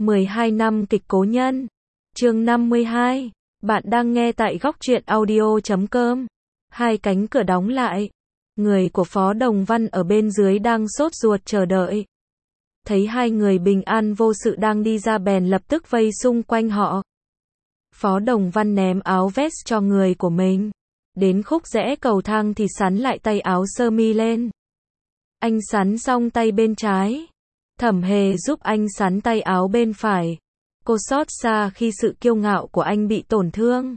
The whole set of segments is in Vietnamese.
12 năm kịch Cố Nhân. Chương 52. Bạn đang nghe tại góc truyện audio.com. Hai cánh cửa đóng lại. Người của Phó Đồng Văn ở bên dưới đang sốt ruột chờ đợi. Thấy hai người bình an vô sự đang đi ra bèn lập tức vây xung quanh họ. Phó Đồng Văn ném áo vest cho người của mình. Đến khúc rẽ cầu thang thì sắn lại tay áo sơ mi lên. Anh sắn xong tay bên trái. Thẩm Hề giúp anh sắn tay áo bên phải. Cô xót xa khi sự kiêu ngạo của anh bị tổn thương.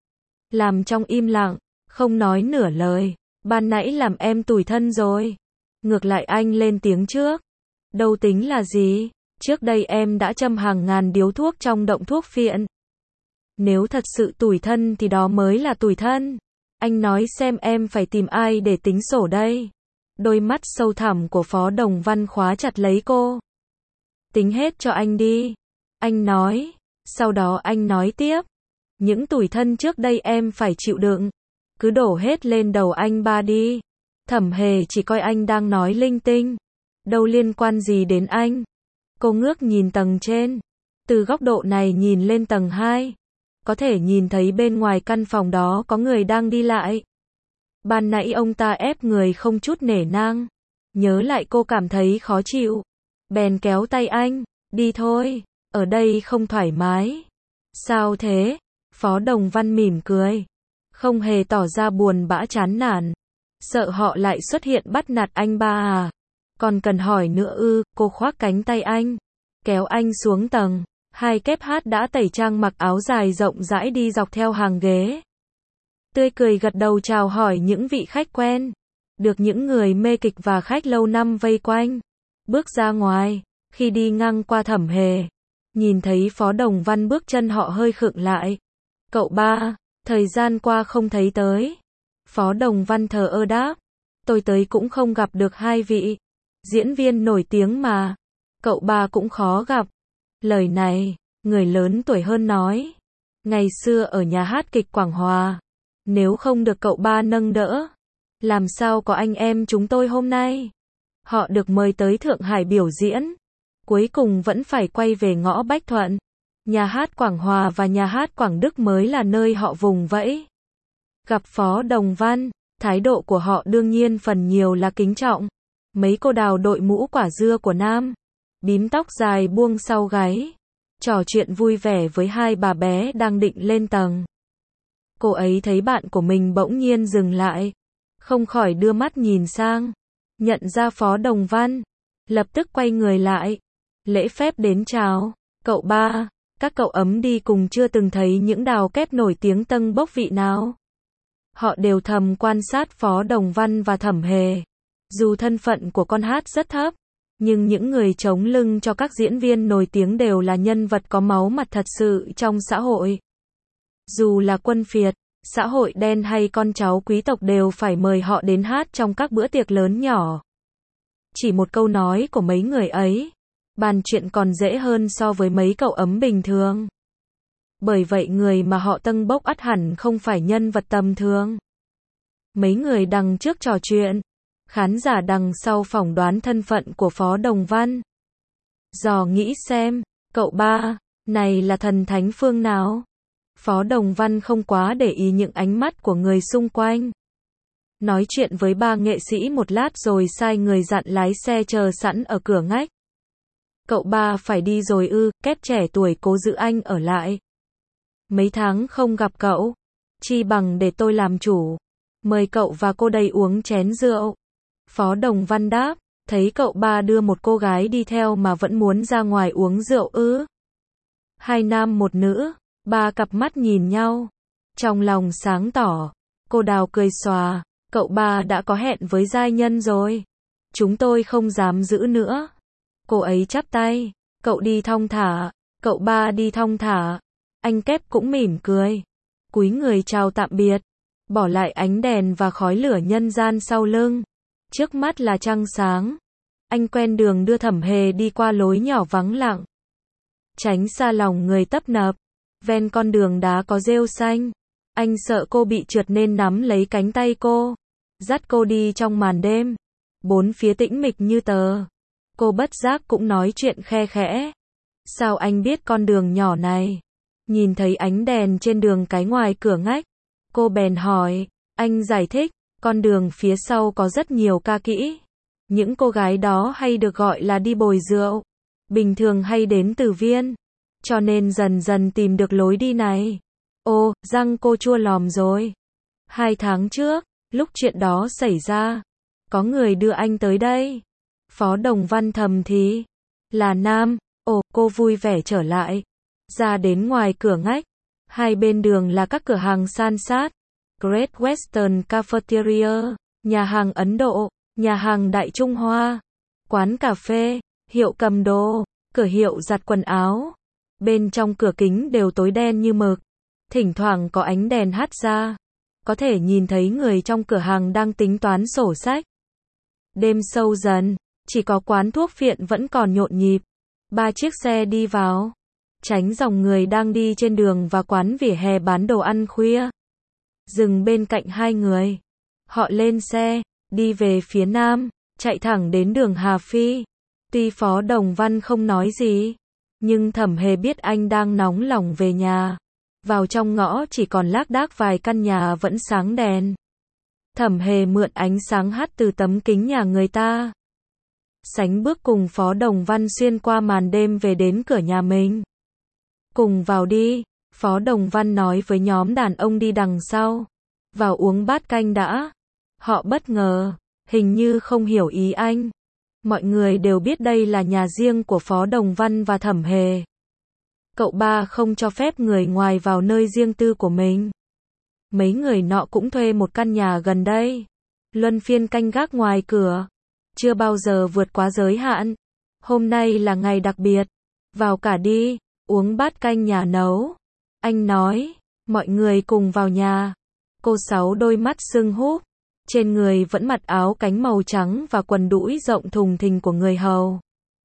Làm trong im lặng, không nói nửa lời. Ban nãy làm em tủi thân rồi. Ngược lại anh lên tiếng trước. Đâu tính là gì, trước đây em đã châm hàng ngàn điếu thuốc trong động thuốc phiện. Nếu thật sự tủi thân thì đó mới là tủi thân. Anh nói xem em phải tìm ai để tính sổ đây. Đôi mắt sâu thẳm của Phó Đồng Văn khóa chặt lấy cô. Tính hết cho anh đi. Anh nói. Sau đó anh nói tiếp. Những tủi thân trước đây em phải chịu đựng. Cứ đổ hết lên đầu anh ba đi. Thẩm Hề chỉ coi anh đang nói linh tinh. Đâu liên quan gì đến anh. Cô ngước nhìn tầng trên. Từ góc độ này nhìn lên tầng 2. Có thể nhìn thấy bên ngoài căn phòng đó có người đang đi lại. Ban nãy ông ta ép người không chút nể nang. Nhớ lại cô cảm thấy khó chịu. Bèn kéo tay anh. Đi thôi. Ở đây không thoải mái. Sao thế? Phó Đồng Văn mỉm cười. Không hề tỏ ra buồn bã chán nản. Sợ họ lại xuất hiện bắt nạt anh ba à? Còn cần hỏi nữa ư? Cô khoác cánh tay anh. Kéo anh xuống tầng. Hai kép hát đã tẩy trang mặc áo dài rộng rãi đi dọc theo hàng ghế. Tươi cười gật đầu chào hỏi những vị khách quen. Được những người mê kịch và khách lâu năm vây quanh. Bước ra ngoài. Khi đi ngang qua Thẩm Hề. Nhìn thấy Phó Đồng Văn bước chân họ hơi khựng lại. Cậu ba, thời gian qua không thấy tới. Phó Đồng Văn thờ ơ đáp. Tôi tới cũng không gặp được hai vị. Diễn viên nổi tiếng mà. Cậu ba cũng khó gặp. Lời này, người lớn tuổi hơn nói. Ngày xưa ở nhà hát kịch Quảng Hòa. Nếu không được cậu ba nâng đỡ. Làm sao có anh em chúng tôi hôm nay. Họ được mời tới Thượng Hải biểu diễn. Cuối cùng vẫn phải quay về ngõ Bách Thuận. Nhà hát Quảng Hòa và nhà hát Quảng Đức mới là nơi họ vùng vẫy. Gặp Phó Đồng Văn, thái độ của họ đương nhiên phần nhiều là kính trọng. Mấy cô đào đội mũ quả dưa của nam. Bím tóc dài buông sau gáy. Trò chuyện vui vẻ với hai bà bé đang định lên tầng. Cô ấy thấy bạn của mình bỗng nhiên dừng lại. Không khỏi đưa mắt nhìn sang. Nhận ra Phó Đồng Văn. Lập tức quay người lại. Lễ phép đến chào. Cậu ba, các cậu ấm đi cùng chưa từng thấy những đào kép nổi tiếng tâng bốc vị nào. Họ đều thầm quan sát Phó Đồng Văn và Thẩm Hề. Dù thân phận của con hát rất thấp, nhưng những người chống lưng cho các diễn viên nổi tiếng đều là nhân vật có máu mặt thật sự trong xã hội. Dù là quân phiệt, xã hội đen hay con cháu quý tộc đều phải mời họ đến hát trong các bữa tiệc lớn nhỏ. Chỉ một câu nói của mấy người ấy, bàn chuyện còn dễ hơn so với mấy cậu ấm bình thường. Bởi vậy người mà họ tâng bốc ắt hẳn không phải nhân vật tầm thường. Mấy người đằng trước trò chuyện, khán giả đằng sau phỏng đoán thân phận của Phó Đồng Văn. Dò nghĩ xem, cậu ba, này là thần thánh phương nào? Phó Đồng Văn không quá để ý những ánh mắt của người xung quanh. Nói chuyện với ba nghệ sĩ một lát rồi sai người dặn lái xe chờ sẵn ở cửa ngách. Cậu ba phải đi rồi ư? Kép trẻ tuổi cố giữ anh ở lại. Mấy tháng không gặp cậu, chi bằng để tôi làm chủ. Mời cậu và cô đây uống chén rượu. Phó Đồng Văn đáp, thấy cậu ba đưa một cô gái đi theo mà vẫn muốn ra ngoài uống rượu ư? Hai nam một nữ, ba cặp mắt nhìn nhau. Trong lòng sáng tỏ, cô đào cười xòa, cậu ba đã có hẹn với giai nhân rồi. Chúng tôi không dám giữ nữa. Cô ấy chắp tay, cậu đi thong thả, cậu ba đi thong thả. Anh kép cũng mỉm cười. Cúi người chào tạm biệt. Bỏ lại ánh đèn và khói lửa nhân gian sau lưng. Trước mắt là trăng sáng. Anh quen đường đưa Thẩm Hề đi qua lối nhỏ vắng lặng. Tránh xa lòng người tấp nập. Ven con đường đá có rêu xanh. Anh sợ cô bị trượt nên nắm lấy cánh tay cô. Dắt cô đi trong màn đêm. Bốn phía tĩnh mịch như tờ. Cô bất giác cũng nói chuyện khe khẽ. Sao anh biết con đường nhỏ này? Nhìn thấy ánh đèn trên đường cái ngoài cửa ngách, cô bèn hỏi. Anh giải thích, con đường phía sau có rất nhiều ca kỹ. Những cô gái đó hay được gọi là đi bồi rượu. Bình thường hay đến từ Viên. Cho nên dần dần tìm được lối đi này. Ô, răng cô chua lòm rồi. 2 tháng trước, lúc chuyện đó xảy ra, có người đưa anh tới đây. Phó Đồng Văn thầm thì. Là nam. Ồ, cô vui vẻ trở lại. Ra đến ngoài cửa ngách. Hai bên đường là các cửa hàng san sát. Great Western Cafeteria, nhà hàng Ấn Độ, nhà hàng Đại Trung Hoa, quán cà phê, hiệu cầm đồ, cửa hiệu giặt quần áo. Bên trong cửa kính đều tối đen như mực. Thỉnh thoảng có ánh đèn hắt ra. Có thể nhìn thấy người trong cửa hàng đang tính toán sổ sách. Đêm sâu dần, chỉ có quán thuốc phiện vẫn còn nhộn nhịp. 3 chiếc xe đi vào, tránh dòng người đang đi trên đường và quán vỉa hè bán đồ ăn khuya. Dừng bên cạnh hai người. Họ lên xe, đi về phía nam, chạy thẳng đến đường Hà Phi. Tuy Phó Đồng Văn không nói gì, nhưng Thẩm Hề biết anh đang nóng lòng về nhà. Vào trong ngõ chỉ còn lác đác vài căn nhà vẫn sáng đèn. Thẩm Hề mượn ánh sáng hắt từ tấm kính nhà người ta. Sánh bước cùng Phó Đồng Văn xuyên qua màn đêm về đến cửa nhà mình. Cùng vào đi, Phó Đồng Văn nói với nhóm đàn ông đi đằng sau. Vào uống bát canh đã. Họ bất ngờ, hình như không hiểu ý anh. Mọi người đều biết đây là nhà riêng của Phó Đồng Văn và Thẩm Hề. Cậu ba không cho phép người ngoài vào nơi riêng tư của mình. Mấy người nọ cũng thuê một căn nhà gần đây. Luân phiên canh gác ngoài cửa. Chưa bao giờ vượt quá giới hạn. Hôm nay là ngày đặc biệt. Vào cả đi, uống bát canh nhà nấu. Anh nói, mọi người cùng vào nhà. Cô Sáu đôi mắt sưng húp. Trên người vẫn mặc áo cánh màu trắng và quần đũi rộng thùng thình của người hầu.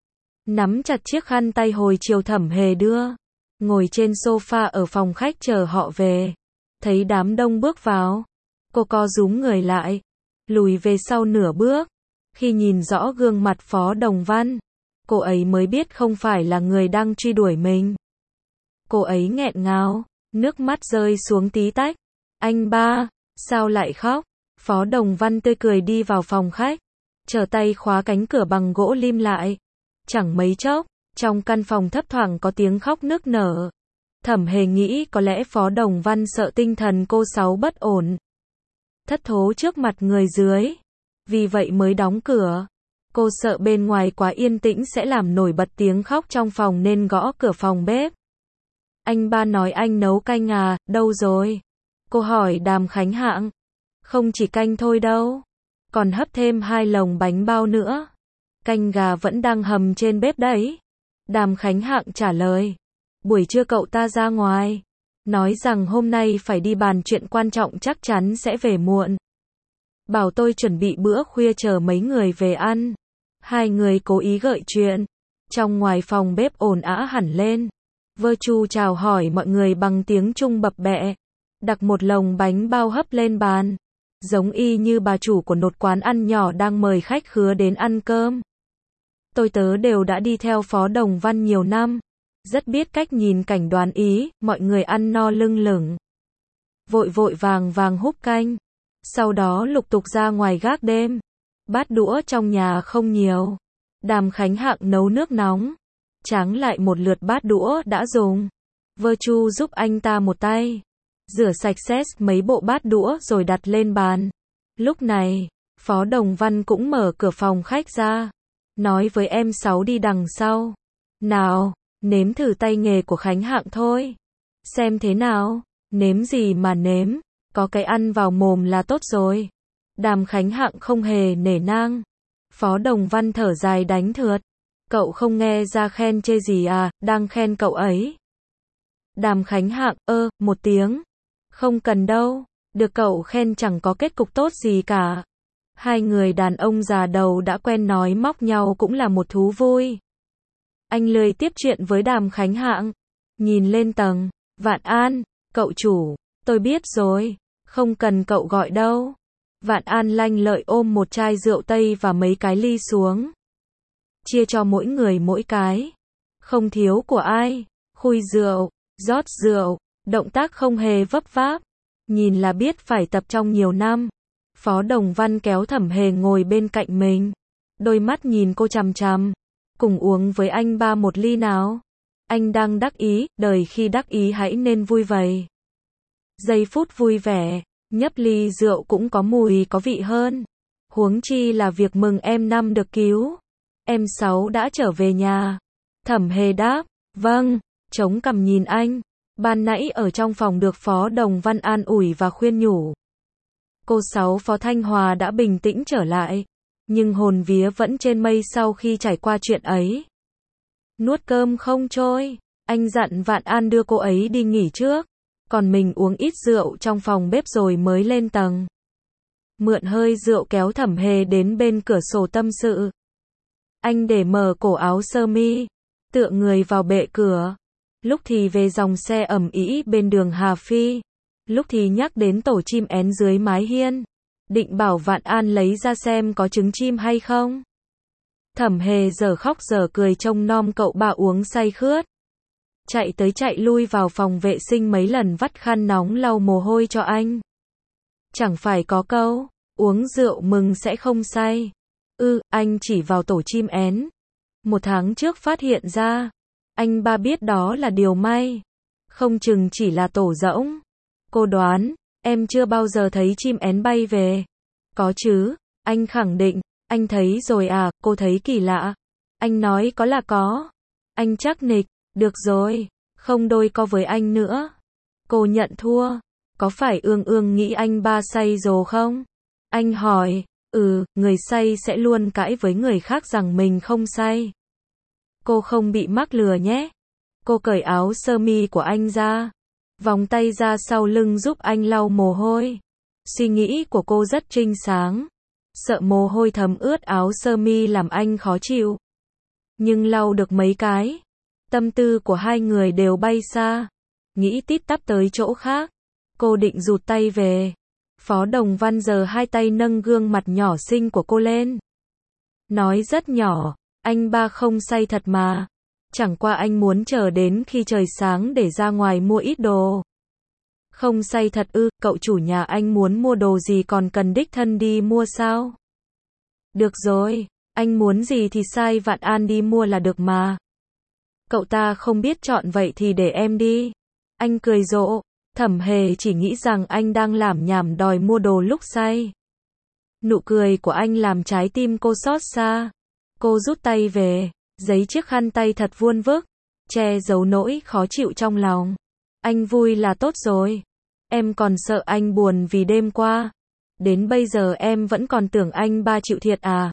Nắm chặt chiếc khăn tay hồi chiều Thẩm Hề đưa. Ngồi trên sofa ở phòng khách chờ họ về. Thấy đám đông bước vào. Cô co rúm người lại. Lùi về sau nửa bước. Khi nhìn rõ gương mặt Phó Đồng Văn, cô ấy mới biết không phải là người đang truy đuổi mình. Cô ấy nghẹn ngào, nước mắt rơi xuống tí tách. Anh ba, sao lại khóc? Phó Đồng Văn tươi cười đi vào phòng khách, trở tay khóa cánh cửa bằng gỗ lim lại. Chẳng mấy chốc, trong căn phòng thấp thoảng có tiếng khóc nức nở. Thẩm Hề nghĩ có lẽ Phó Đồng Văn sợ tinh thần cô Sáu bất ổn. Thất thố trước mặt người dưới. Vì vậy mới đóng cửa. Cô sợ bên ngoài quá yên tĩnh sẽ làm nổi bật tiếng khóc trong phòng nên gõ cửa phòng bếp. Anh ba nói anh nấu canh à, đâu rồi? Cô hỏi Đàm Khánh Hạng. Không chỉ canh thôi đâu. Còn hấp thêm 2 lồng bánh bao nữa. Canh gà vẫn đang hầm trên bếp đấy. Đàm Khánh Hạng trả lời. Buổi trưa cậu ta ra ngoài. Nói rằng hôm nay phải đi bàn chuyện quan trọng chắc chắn sẽ về muộn. Bảo tôi chuẩn bị bữa khuya chờ mấy người về ăn. Hai người cố ý gợi chuyện. Trong ngoài phòng bếp ồn ào hẳn lên. Vơ Chu chào hỏi mọi người bằng tiếng Trung bập bẹ. Đặt một lồng bánh bao hấp lên bàn. Giống y như bà chủ của một quán ăn nhỏ đang mời khách khứa đến ăn cơm. Tôi tớ đều đã đi theo Phó Đồng Văn nhiều năm. Rất biết cách nhìn cảnh đoán ý, mọi người ăn no lưng lửng. Vội vội vàng vàng húp canh. Sau đó lục tục ra ngoài gác đêm. Bát đũa trong nhà không nhiều. Đàm Khánh Hạng nấu nước nóng. Tráng lại một lượt bát đũa đã dùng. Vơ Chu giúp anh ta một tay. Rửa sạch sẽ mấy bộ bát đũa rồi đặt lên bàn. Lúc này, Phó Đồng Văn cũng mở cửa phòng khách ra. Nói với em Sáu đi đằng sau. Nào, nếm thử tay nghề của Khánh Hạng thôi. Xem thế nào, nếm gì mà nếm. Có cái ăn vào mồm là tốt rồi. Đàm Khánh Hạng không hề nể nang. Phó Đồng Văn thở dài đánh thượt. Cậu không nghe ra khen chê gì à, đang khen cậu ấy. Đàm Khánh Hạng, một tiếng. Không cần đâu, được cậu khen chẳng có kết cục tốt gì cả. Hai người đàn ông già đầu đã quen nói móc nhau cũng là một thú vui. Anh lười tiếp chuyện với Đàm Khánh Hạng. Nhìn lên tầng, Vạn An, cậu chủ, tôi biết rồi, không cần cậu gọi đâu. Vạn An lanh lợi ôm một chai rượu Tây và mấy cái ly xuống. Chia cho mỗi người mỗi cái. không thiếu của ai. Khui rượu, rót rượu, động tác không hề vấp váp. Nhìn là biết phải tập trong nhiều năm. Phó Đồng Văn kéo Thẩm Hề ngồi bên cạnh mình. Đôi mắt nhìn cô chằm chằm. Cùng uống với anh ba một ly nào. Anh đang đắc ý, đời khi đắc ý hãy nên vui vậy. Giây phút vui vẻ, nhấp ly rượu cũng có mùi có vị hơn. Huống chi là việc mừng em năm được cứu. Em Sáu đã trở về nhà. Thẩm Hề đáp, vâng, chống cằm nhìn anh. Ban nãy ở trong phòng được Phó Đồng Văn an ủi và khuyên nhủ. Cô Sáu Phó Thanh Hòa đã bình tĩnh trở lại. Nhưng hồn vía vẫn trên mây sau khi trải qua chuyện ấy. Nuốt cơm không trôi, anh dặn Vạn An đưa cô ấy đi nghỉ trước. Còn mình uống ít rượu trong phòng bếp rồi mới lên tầng. Mượn hơi rượu kéo Thẩm Hề đến bên cửa sổ tâm sự. Anh để mở cổ áo sơ mi, tựa người vào bệ cửa. Lúc thì về dòng xe ầm ĩ bên đường Hà Phi, lúc thì nhắc đến tổ chim én dưới mái hiên. Định bảo Vạn An lấy ra xem có trứng chim hay không. Thẩm Hề giờ khóc giờ cười trông nom cậu ba uống say khướt. Chạy tới chạy lui vào phòng vệ sinh mấy lần vắt khăn nóng lau mồ hôi cho anh. Chẳng phải có câu, uống rượu mừng sẽ không say. Anh chỉ vào tổ chim én. 1 tháng trước phát hiện ra. Anh ba biết đó là điều may. Không chừng chỉ là tổ rỗng. Cô đoán, em chưa bao giờ thấy chim én bay về. Có chứ, anh khẳng định. Anh thấy rồi à, cô thấy kỳ lạ. Anh nói có là có. Anh chắc nịch, được rồi, không đôi co với anh nữa. Cô nhận thua. Có phải ương ương nghĩ anh ba say rồi không? Anh hỏi, người say sẽ luôn cãi với người khác rằng mình không say. Cô không bị mắc lừa nhé. Cô cởi áo sơ mi của anh ra. Vòng tay ra sau lưng giúp anh lau mồ hôi. Suy nghĩ của cô rất trinh sáng. Sợ mồ hôi thấm ướt áo sơ mi làm anh khó chịu. Nhưng lau được mấy cái. Tâm tư của hai người đều bay xa. Nghĩ tít tắp tới chỗ khác. Cô định rụt tay về. Phó Đồng Văn giơ hai tay nâng gương mặt nhỏ xinh của cô lên. Nói rất nhỏ, anh ba không say thật mà. Chẳng qua anh muốn chờ đến khi trời sáng để ra ngoài mua ít đồ. Không say thật ư, cậu chủ nhà anh muốn mua đồ gì còn cần đích thân đi mua sao? Được rồi, anh muốn gì thì sai Vạn An đi mua là được mà. Cậu ta không biết chọn vậy thì để em đi. Anh cười rộ. Thẩm Hề chỉ nghĩ rằng anh đang lảm nhảm đòi mua đồ lúc say. Nụ cười của anh làm trái tim cô xót xa. Cô rút tay về, giấy chiếc khăn tay thật vuông vức, che giấu nỗi khó chịu trong lòng. Anh vui là tốt rồi. Em còn sợ anh buồn vì đêm qua. Đến bây giờ em vẫn còn tưởng anh ba chịu thiệt à.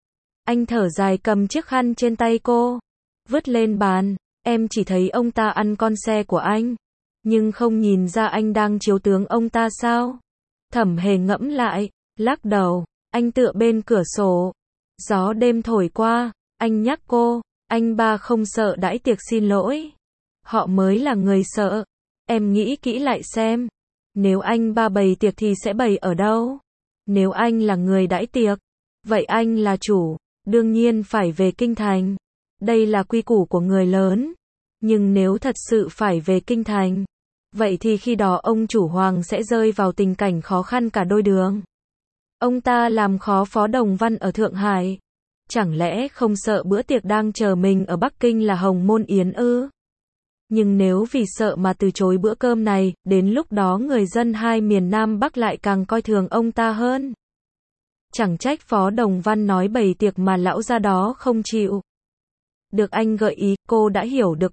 Anh thở dài cầm chiếc khăn trên tay cô, vứt lên bàn. Em chỉ thấy ông ta ăn con xe của anh. Nhưng không nhìn ra anh đang chiếu tướng ông ta sao? Thẩm Hề ngẫm lại, lắc đầu. Anh tựa bên cửa sổ. Gió đêm thổi qua, anh nhắc cô. Anh ba không sợ đãi tiệc xin lỗi. Họ mới là người sợ. Em nghĩ kỹ lại xem. Nếu anh ba bày tiệc thì sẽ bày ở đâu? Nếu anh là người đãi tiệc, vậy anh là chủ, đương nhiên phải về kinh thành. Đây là quy củ của người lớn. Nhưng nếu thật sự phải về kinh thành, vậy thì khi đó ông chủ Hoàng sẽ rơi vào tình cảnh khó khăn cả đôi đường. Ông ta làm khó Phó Đồng Văn ở Thượng Hải. Chẳng lẽ không sợ bữa tiệc đang chờ mình ở Bắc Kinh là Hồng Môn Yến ư? Nhưng nếu vì sợ mà từ chối bữa cơm này, đến lúc đó người dân hai miền Nam Bắc lại càng coi thường ông ta hơn. Chẳng trách Phó Đồng Văn nói bày tiệc mà lão gia đó không chịu. Được anh gợi ý, cô đã hiểu được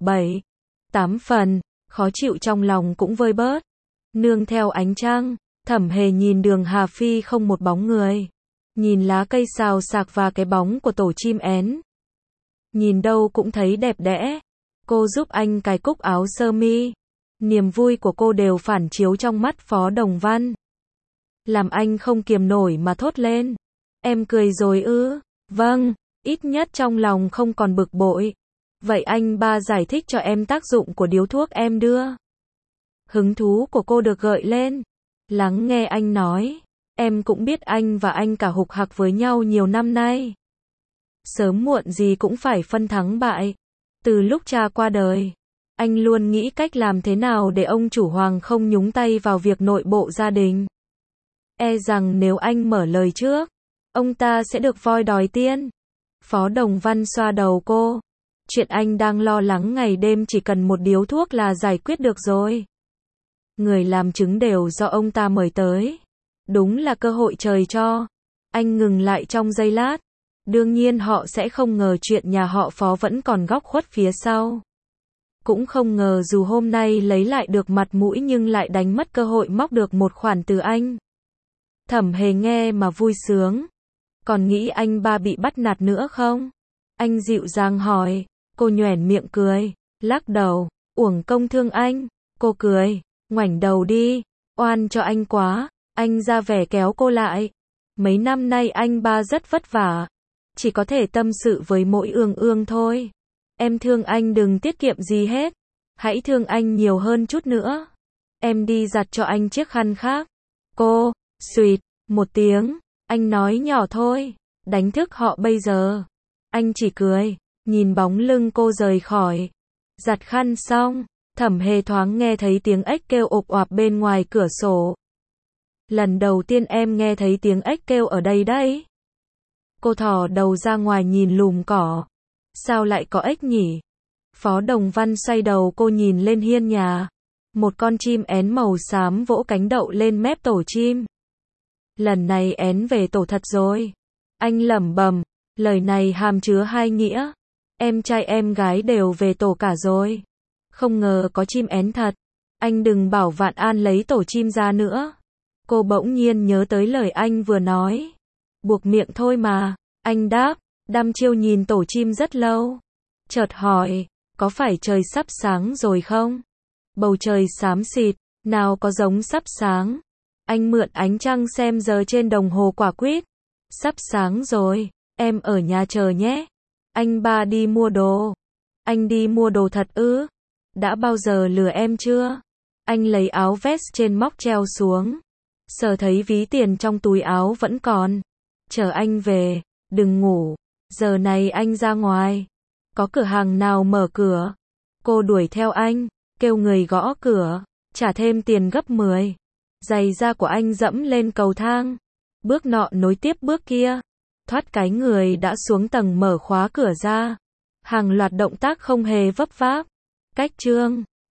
7-8 phần, khó chịu trong lòng cũng vơi bớt. Nương theo ánh trăng, Thẩm Hề nhìn đường Hà Phi không một bóng người. Nhìn lá cây xào xạc và cái bóng của tổ chim én. Nhìn đâu cũng thấy đẹp đẽ. Cô giúp anh cài cúc áo sơ mi. Niềm vui của cô đều phản chiếu trong mắt Phó Đồng Văn. Làm anh không kiềm nổi mà thốt lên. Em cười rồi ư? Vâng, ít nhất trong lòng không còn bực bội. Vậy anh ba giải thích cho em tác dụng của điếu thuốc em đưa. Hứng thú của cô được gợi lên. Lắng nghe anh nói. Em cũng biết anh và anh cả hục hặc với nhau nhiều năm nay. Sớm muộn gì cũng phải phân thắng bại. Từ lúc cha qua đời, anh luôn nghĩ cách làm thế nào để ông chủ Hoàng không nhúng tay vào việc nội bộ gia đình. E rằng nếu anh mở lời trước, ông ta sẽ được voi đòi tiên. Phó Đồng Văn xoa đầu cô. Chuyện anh đang lo lắng ngày đêm chỉ cần một điếu thuốc là giải quyết được rồi. Người làm chứng đều do ông ta mời tới. Đúng là cơ hội trời cho. Anh ngừng lại trong giây lát. Đương nhiên họ sẽ không ngờ chuyện nhà họ Phó vẫn còn góc khuất phía sau. Cũng không ngờ dù hôm nay lấy lại được mặt mũi nhưng lại đánh mất cơ hội móc được một khoản từ anh. Thẩm Hề nghe mà vui sướng. Còn nghĩ anh ba bị bắt nạt nữa không? Anh dịu dàng hỏi. Cô nhoẻn miệng cười, lắc đầu, uổng công thương anh. Cô cười, ngoảnh đầu đi, oan cho anh quá. Anh ra vẻ kéo cô lại. Mấy năm nay anh ba rất vất vả. Chỉ có thể tâm sự với mỗi Ương Ương thôi. Em thương anh đừng tiết kiệm gì hết. Hãy thương anh nhiều hơn chút nữa. Em đi giặt cho anh chiếc khăn khác. Cô, xuyệt, một tiếng. Anh nói nhỏ thôi. Đánh thức họ bây giờ. Anh chỉ cười. Nhìn bóng lưng cô rời khỏi. Giặt khăn xong. Thẩm Hề thoáng nghe thấy tiếng ếch kêu ộp oạp bên ngoài cửa sổ. Lần đầu tiên em nghe thấy tiếng ếch kêu ở đây đấy. Cô thò đầu ra ngoài nhìn lùm cỏ. Sao lại có ếch nhỉ? Phó Đồng Văn xoay đầu cô nhìn lên hiên nhà. Một con chim én màu xám vỗ cánh đậu lên mép tổ chim. Lần này én về tổ thật rồi. Anh lẩm bẩm, lời này hàm chứa hai nghĩa. Em trai em gái đều về tổ cả rồi. Không ngờ có chim én thật. Anh đừng bảo Vạn An lấy tổ chim ra nữa. Cô bỗng nhiên nhớ tới lời anh vừa nói. Buộc miệng thôi mà. Anh đáp, đăm chiêu nhìn tổ chim rất lâu. Chợt hỏi, có phải trời sắp sáng rồi không? Bầu trời xám xịt, nào có giống sắp sáng. Anh mượn ánh trăng xem giờ trên đồng hồ quả quýt. Sắp sáng rồi, em ở nhà chờ nhé. Anh ba đi mua đồ. Anh đi mua đồ thật ư? Đã bao giờ lừa em chưa? Anh lấy áo vest trên móc treo xuống. Sờ thấy ví tiền trong túi áo vẫn còn. Chờ anh về, đừng ngủ. Giờ này anh ra ngoài. Có cửa hàng nào mở cửa? Cô đuổi theo anh, kêu người gõ cửa, trả thêm tiền gấp 10. Giày da của anh dẫm lên cầu thang. Bước nọ nối tiếp bước kia. Thoát cái người đã xuống tầng mở khóa cửa ra. Hàng loạt động tác không hề vấp váp. Cách chương